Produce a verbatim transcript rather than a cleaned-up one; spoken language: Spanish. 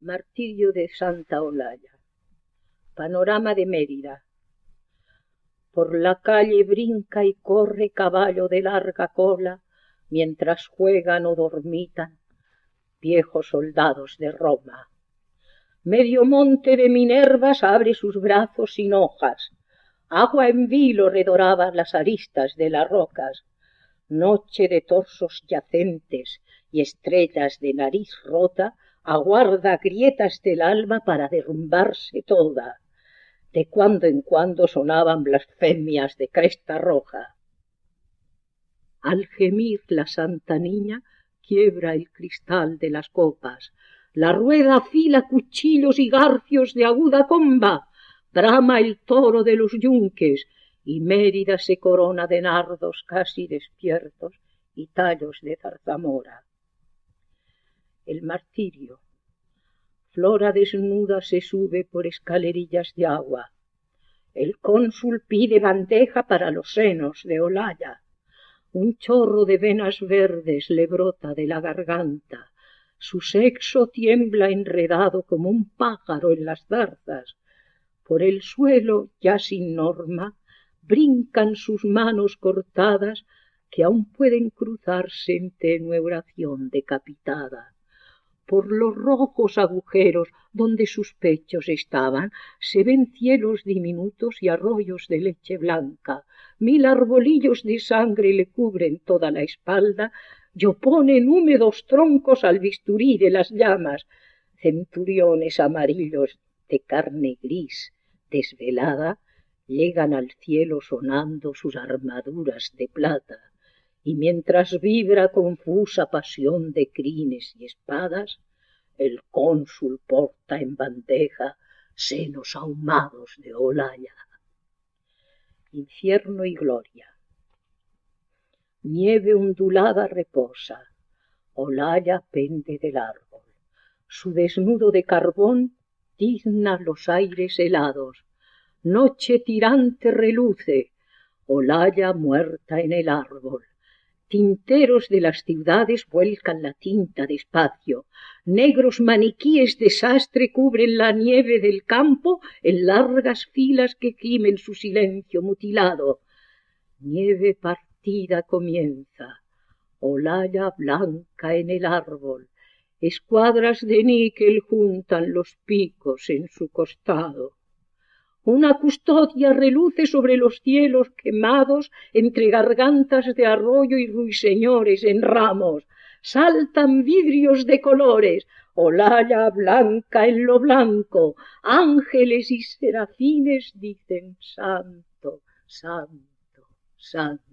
Martirio de Santa Olalla. Panorama de Mérida. Por la calle brinca y corre caballo de larga cola, mientras juegan o dormitan viejos soldados de Roma. Medio monte de Minervas abre sus brazos sin hojas, agua en vilo redoraba las aristas de las rocas. Noche de torsos yacentes y estrellas de nariz rota, aguarda grietas del alma para derrumbarse toda. De cuando en cuando sonaban blasfemias de cresta roja. Al gemir la Santa Niña quiebra el cristal de las copas, la rueda afila cuchillos y garfios de aguda comba, brama el toro de los yunques, y Mérida se corona de nardos casi despiertos y tallos de zarzamora. El martirio. Flora desnuda se sube por escalerillas de agua. El cónsul pide bandeja para los senos de Olalla. Un chorro de venas verdes le brota de la garganta. Su sexo tiembla enredado como un pájaro en las zarzas. Por el suelo, ya sin norma, brincan sus manos cortadas que aún pueden cruzarse en tenue oración decapitada. Por los rojos agujeros donde sus pechos estaban, se ven cielos diminutos y arroyos de leche blanca. Mil arbolillos de sangre le cubren toda la espalda y oponen húmedos troncos al bisturí de las llamas. Centuriones amarillos de carne gris desvelada llegan al cielo sonando sus armaduras de plata. Y mientras vibra confusa pasión de crines y espadas, el cónsul porta en bandeja senos ahumados de Olalla. Infierno y gloria. Nieve ondulada reposa, Olalla pende del árbol. Su desnudo de carbón tizna los aires helados. Noche tirante reluce, Olalla muerta en el árbol. Tinteros de las ciudades vuelcan la tinta despacio, negros maniquíes de sastre cubren la nieve del campo en largas filas que gimen su silencio mutilado. Nieve partida comienza, Olalla blanca en el árbol, escuadras de níquel juntan los picos en su costado. Una custodia reluce sobre los cielos quemados entre gargantas de arroyo y ruiseñores en ramos. Saltan vidrios de colores, Olalla blanca en lo blanco. Ángeles y serafines dicen santo, santo, santo.